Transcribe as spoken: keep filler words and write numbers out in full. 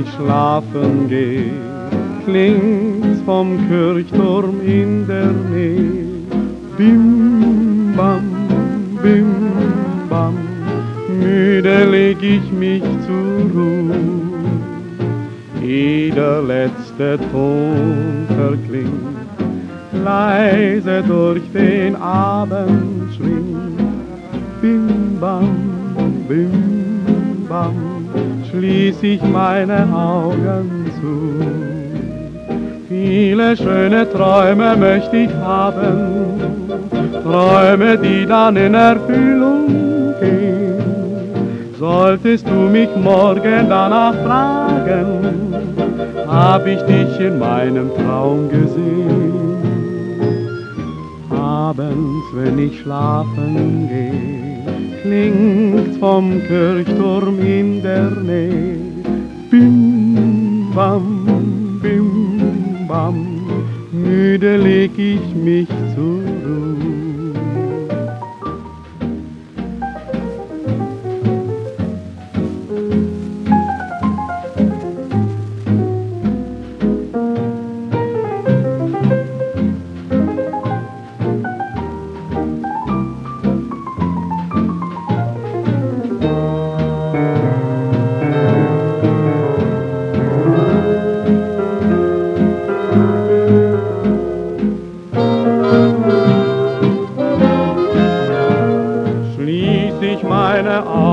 ich schlafen geh, klingt's vom Kirchturm in der Nähe. Bim, bam, bim, bam, müde leg ich mich zur Ruh. Jeder letzte Ton verklingt, leise durch den Abend schwingt. Bim, bam, bim, bam, schließ ich meine Augen zu. Viele schöne Träume möchte ich haben, Träume, die dann in Erfüllung gehen. Solltest du mich morgen danach fragen, hab ich dich in meinem Traum gesehen. Abends, wenn ich schlafen geh, klingt's vom Kirchturm in der Nähe. Bim, bam, bim, bam, müde leg ich mich zur Ruh. Meine